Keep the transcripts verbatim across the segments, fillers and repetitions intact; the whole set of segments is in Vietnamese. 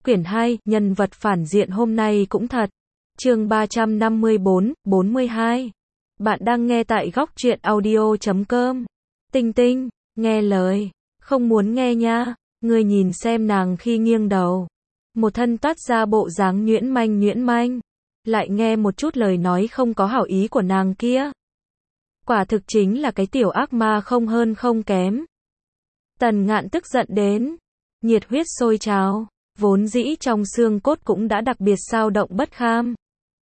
Quyển hai, nhân vật phản diện hôm nay cũng thật. Chương ba trăm năm mươi bốn, bốn mươi hai. Bạn đang nghe tại góc truyện audio chấm com. Tinh Tinh, nghe lời. Không muốn nghe nha. Ngươi nhìn xem nàng khi nghiêng đầu. Một thân toát ra bộ dáng nhuyễn manh nhuyễn manh. Lại nghe một chút lời nói không có hảo ý của nàng kia. Quả thực chính là cái tiểu ác ma không hơn không kém. Tần Ngạn tức giận đến. Nhiệt huyết sôi trào. Vốn dĩ trong xương cốt cũng đã đặc biệt xao động bất kham.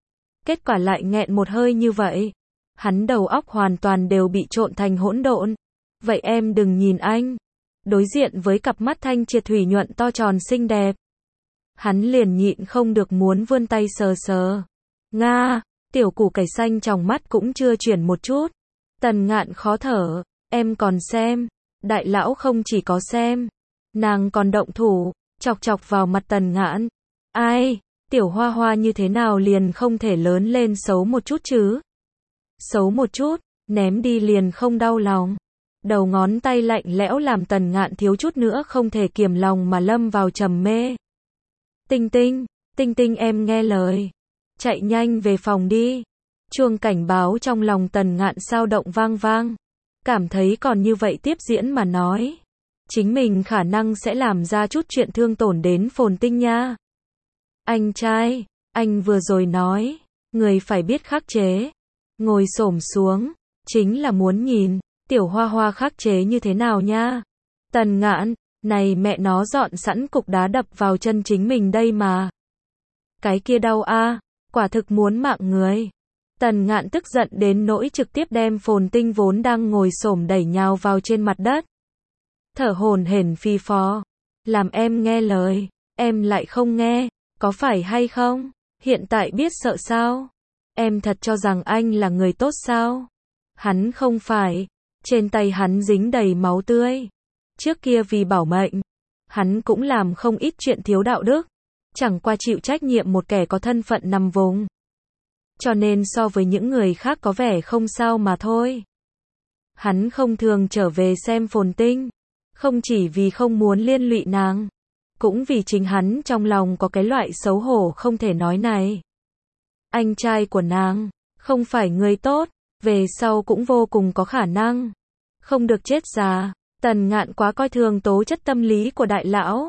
Kết quả lại nghẹn một hơi như vậy. Hắn đầu óc hoàn toàn đều bị trộn thành hỗn độn. Vậy em đừng nhìn anh. Đối diện với cặp mắt thanh triệt thủy nhuận to tròn xinh đẹp. Hắn liền nhịn không được muốn vươn tay sờ sờ. Nga, tiểu củ cải xanh trong mắt cũng chưa chuyển một chút. Tần Ngạn khó thở, em còn xem. Đại lão không chỉ có xem. Nàng còn động thủ. Chọc chọc vào mặt Tần Ngạn. Ai, tiểu hoa hoa như thế nào liền không thể lớn lên xấu một chút chứ? Xấu một chút, ném đi liền không đau lòng. Đầu ngón tay lạnh lẽo làm Tần Ngạn thiếu chút nữa không thể kiềm lòng mà lâm vào trầm mê. Tinh Tinh, Tinh Tinh em nghe lời. Chạy nhanh về phòng đi. Chuông cảnh báo trong lòng Tần Ngạn sao động vang vang. Cảm thấy còn như vậy tiếp diễn mà nói. Chính mình khả năng sẽ làm ra chút chuyện thương tổn đến Phồn Tinh nha. Anh trai, anh vừa rồi nói, người phải biết khắc chế. Ngồi xổm xuống, chính là muốn nhìn, tiểu hoa hoa khắc chế như thế nào nha. Tần Ngạn, này mẹ nó dọn sẵn cục đá đập vào chân chính mình đây mà. Cái kia đau a, quả thực muốn mạng người. Tần Ngạn tức giận đến nỗi trực tiếp đem Phồn Tinh vốn đang ngồi xổm đẩy nhào vào trên mặt đất. Thở hổn hển phi phò. Làm em nghe lời, em lại không nghe, có phải hay không? Hiện tại biết sợ sao? Em thật cho rằng anh là người tốt sao? Hắn không phải. Trên tay hắn dính đầy máu tươi. Trước kia vì bảo mệnh, hắn cũng làm không ít chuyện thiếu đạo đức. Chẳng qua chịu trách nhiệm một kẻ có thân phận nằm vùng. Cho nên so với những người khác có vẻ không sao mà thôi. Hắn không thường trở về xem Phồn Tinh. Không chỉ vì không muốn liên lụy nàng, cũng vì chính hắn trong lòng có cái loại xấu hổ không thể nói này. Anh trai của nàng, không phải người tốt, về sau cũng vô cùng có khả năng không được chết già. Tần Ngạn quá coi thường tố chất tâm lý của đại lão.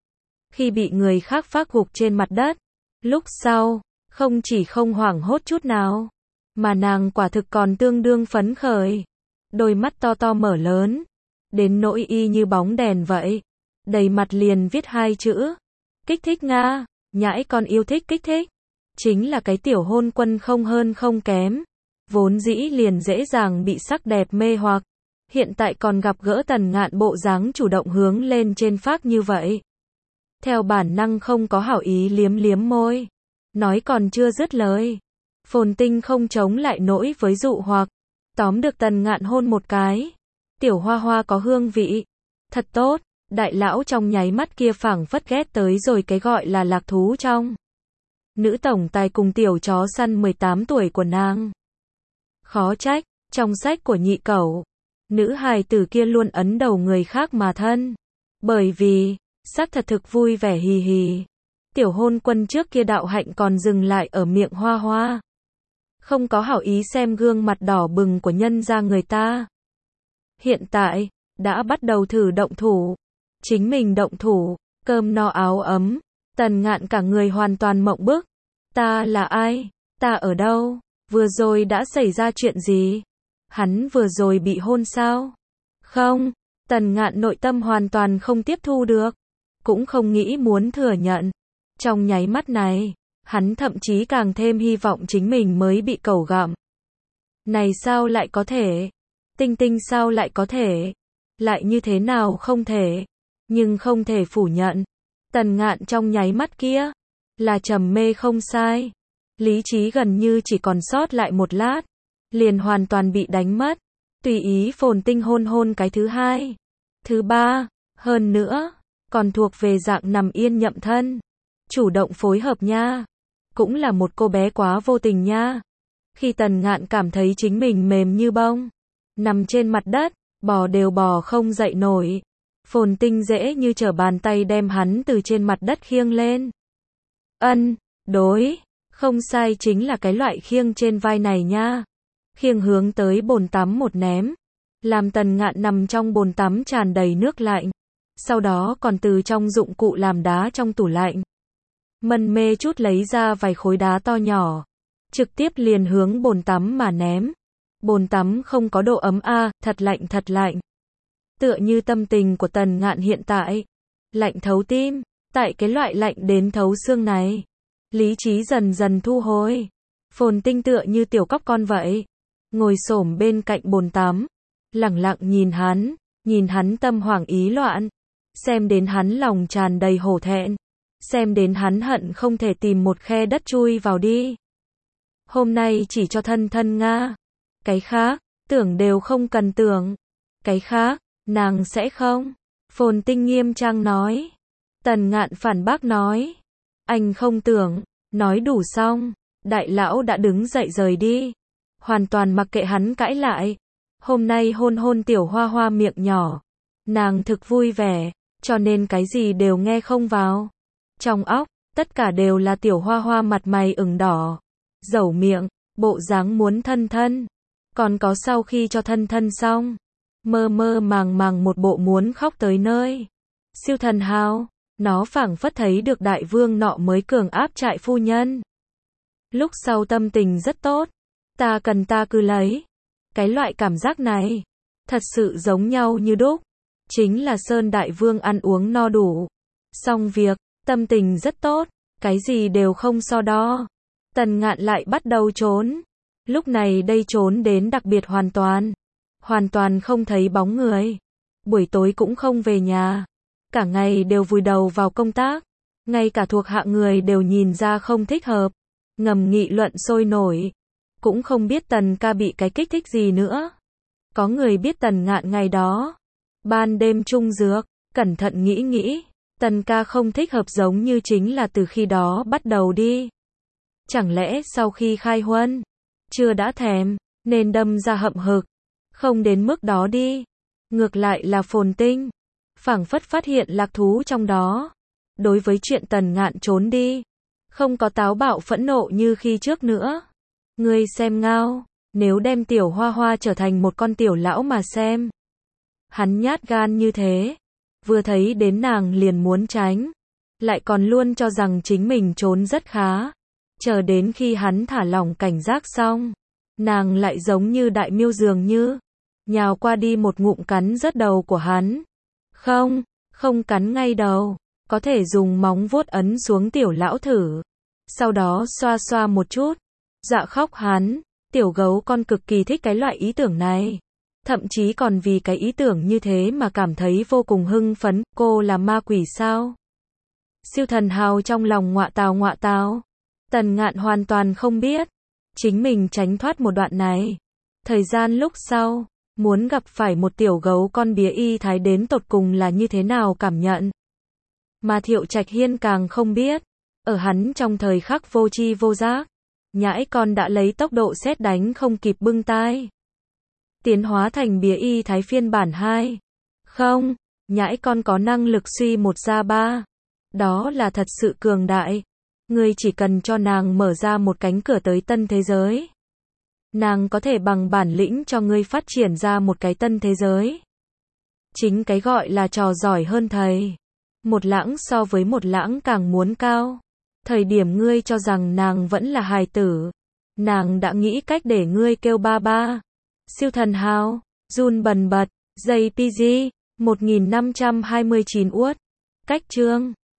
Khi bị người khác phác gục trên mặt đất, lúc sau, không chỉ không hoảng hốt chút nào, mà nàng quả thực còn tương đương phấn khởi. Đôi mắt to to mở lớn. Đến nỗi y như bóng đèn vậy. Đầy mặt liền viết hai chữ. Kích thích Nga. Nhãi con yêu thích kích thích. Chính là cái tiểu hôn quân không hơn không kém. Vốn dĩ liền dễ dàng bị sắc đẹp mê hoặc. Hiện tại còn gặp gỡ Tần Ngạn bộ dáng chủ động hướng lên trên phác như vậy. Theo bản năng không có hảo ý liếm liếm môi. Nói còn chưa dứt lời. Phồn Tinh không chống lại nỗi với dụ hoặc. Tóm được Tần Ngạn hôn một cái. Tiểu hoa hoa có hương vị. Thật tốt, đại lão trong nháy mắt kia phảng phất ghét tới rồi cái gọi là lạc thú trong. Nữ tổng tài cùng tiểu chó săn mười tám tuổi của nàng. Khó trách, trong sách của nhị cẩu, nữ hài tử kia luôn ấn đầu người khác mà thân. Bởi vì, xác thật thực vui vẻ hì hì. Tiểu hôn quân trước kia đạo hạnh còn dừng lại ở miệng hoa hoa. Không có hảo ý xem gương mặt đỏ bừng của nhân gia người ta. Hiện tại, đã bắt đầu thử động thủ. Chính mình động thủ, cơm no áo ấm. Tần Ngạn cả người hoàn toàn mộng bức. Ta là ai? Ta ở đâu? Vừa rồi đã xảy ra chuyện gì? Hắn vừa rồi bị hôn sao? Không, Tần Ngạn nội tâm hoàn toàn không tiếp thu được. Cũng không nghĩ muốn thừa nhận. Trong nháy mắt này, hắn thậm chí càng thêm hy vọng chính mình mới bị cẩu gặm. Này sao lại có thể? Tinh Tinh sao lại có thể? Lại như thế nào không thể? Nhưng không thể phủ nhận. Tần Ngạn trong nháy mắt kia, là trầm mê không sai. Lý trí gần như chỉ còn sót lại một lát. Liền hoàn toàn bị đánh mất. Tùy ý Phồn Tinh hôn hôn cái thứ hai. Thứ ba, hơn nữa, còn thuộc về dạng nằm yên nhậm thân. Chủ động phối hợp nha. Cũng là một cô bé quá vô tình nha. Khi Tần Ngạn cảm thấy chính mình mềm như bông. Nằm trên mặt đất, bò đều bò không dậy nổi. Phồn Tinh dễ như trở bàn tay đem hắn từ trên mặt đất khiêng lên. Ân, đối, không sai, chính là cái loại khiêng trên vai này nha. Khiêng hướng tới bồn tắm một ném, làm Tần Ngạn nằm trong bồn tắm tràn đầy nước lạnh. Sau đó còn từ trong dụng cụ làm đá trong tủ lạnh, mân mê chút lấy ra vài khối đá to nhỏ, trực tiếp liền hướng bồn tắm mà ném. Bồn tắm không có độ ấm a, à, thật lạnh thật lạnh. Tựa như tâm tình của Tần Ngạn hiện tại, lạnh thấu tim, tại cái loại lạnh đến thấu xương này. Lý trí dần dần thu hồi. Phồn Tinh tựa như tiểu cóc con vậy, ngồi xổm bên cạnh bồn tắm, lẳng lặng nhìn hắn, nhìn hắn tâm hoảng ý loạn, xem đến hắn lòng tràn đầy hổ thẹn, xem đến hắn hận không thể tìm một khe đất chui vào đi. Hôm nay chỉ cho thân thân Nga, cái khác, tưởng đều không cần tưởng, cái khác, nàng sẽ không. Phồn Tinh nghiêm trang nói. Tần Ngạn phản bác nói, anh không tưởng. Nói đủ xong, đại lão đã đứng dậy rời đi, hoàn toàn mặc kệ hắn cãi lại. Hôm nay hôn hôn tiểu hoa hoa miệng nhỏ, nàng thực vui vẻ, cho nên cái gì đều nghe không vào. Trong óc, tất cả đều là tiểu hoa hoa mặt mày ửng đỏ, dẩu miệng, bộ dáng muốn thân thân. Còn có sau khi cho thân thân xong, mơ mơ màng màng một bộ muốn khóc tới nơi. Siêu thần hào, nó phảng phất thấy được đại vương nọ mới cường áp trại phu nhân. Lúc sau tâm tình rất tốt, ta cần ta cứ lấy. Cái loại cảm giác này, thật sự giống nhau như đúc. Chính là Sơn Đại Vương ăn uống no đủ, xong việc, tâm tình rất tốt, cái gì đều không so đo. Tần Ngạn lại bắt đầu trốn. Lúc này đây trốn đến đặc biệt hoàn toàn. Hoàn toàn không thấy bóng người. Buổi tối cũng không về nhà. Cả ngày đều vùi đầu vào công tác. Ngay cả thuộc hạ người đều nhìn ra không thích hợp. Ngầm nghị luận sôi nổi. Cũng không biết Tần ca bị cái kích thích gì nữa. Có người biết Tần Ngạn ngày đó ban đêm chung dược, cẩn thận nghĩ nghĩ, Tần ca không thích hợp giống như chính là từ khi đó bắt đầu đi. Chẳng lẽ sau khi khai huân, chưa đã thèm, nên đâm ra hậm hực. Không đến mức đó đi. Ngược lại là Phồn Tinh, phảng phất phát hiện lạc thú trong đó. Đối với chuyện Tần Ngạn trốn đi, không có táo bạo phẫn nộ như khi trước nữa. Ngươi xem ngao, nếu đem tiểu hoa hoa trở thành một con tiểu lão mà xem. Hắn nhát gan như thế, vừa thấy đến nàng liền muốn tránh, lại còn luôn cho rằng chính mình trốn rất khá. Chờ đến khi hắn thả lỏng cảnh giác xong, nàng lại giống như đại miêu dường như, nhào qua đi một ngụm cắn rớt đầu của hắn. Không, không cắn ngay đầu, có thể dùng móng vuốt ấn xuống tiểu lão thử. Sau đó xoa xoa một chút, dọa khóc hắn. Tiểu gấu con cực kỳ thích cái loại ý tưởng này. Thậm chí còn vì cái ý tưởng như thế mà cảm thấy vô cùng hưng phấn. Cô là ma quỷ sao? Siêu thần hào trong lòng ngọa tào ngọa tào. Tần Ngạn hoàn toàn không biết, chính mình tránh thoát một đoạn này. Thời gian lúc sau, muốn gặp phải một tiểu gấu con bía y thái đến tột cùng là như thế nào cảm nhận. Mà Thiệu Trạch Hiên càng không biết, ở hắn trong thời khắc vô tri vô giác, nhãi con đã lấy tốc độ sét đánh không kịp bưng tai. Tiến hóa thành bía y thái phiên bản hai. Không, nhãi con có năng lực suy một ra ba. Đó là thật sự cường đại. Ngươi chỉ cần cho nàng mở ra một cánh cửa tới tân thế giới. Nàng có thể bằng bản lĩnh cho ngươi phát triển ra một cái tân thế giới. Chính cái gọi là trò giỏi hơn thầy. Một lãng so với một lãng càng muốn cao. Thời điểm ngươi cho rằng nàng vẫn là hài tử, nàng đã nghĩ cách để ngươi kêu ba ba. Siêu thần hào, run bần bật, gi pi gi, một nghìn năm trăm hai mươi chín uất. Cách chương